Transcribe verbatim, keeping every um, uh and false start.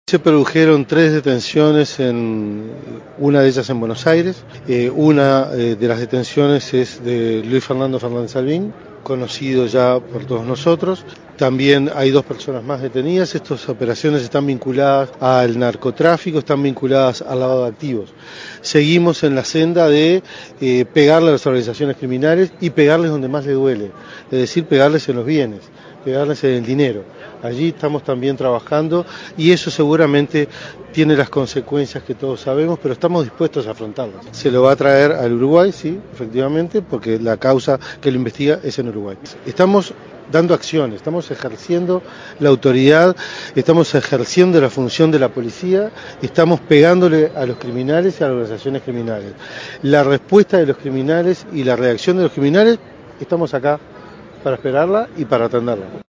Se produjeron tres detenciones, en, una de ellas en Buenos Aires. Eh, una eh, de las detenciones es de Luis Fernando Fernández Albín, conocido ya por todos nosotros. También hay dos personas más detenidas. Estas operaciones están vinculadas al narcotráfico, están vinculadas al lavado de activos. Seguimos en la senda de eh, pegarle a las organizaciones criminales y pegarles donde más les duele, es decir, pegarles en los bienes, pegarles en el dinero. Allí estamos también trabajando y eso seguramente tiene las consecuencias que todos sabemos, pero estamos dispuestos a afrontarlas. Se lo va a traer al Uruguay, sí, efectivamente, porque la causa que lo investiga es en Uruguay. Estamos dando acciones, estamos ejerciendo la autoridad, estamos ejerciendo la función de la policía, estamos pegándole a los criminales y a las organizaciones criminales. La respuesta de los criminales y la reacción de los criminales, estamos acá para esperarla y para atenderla.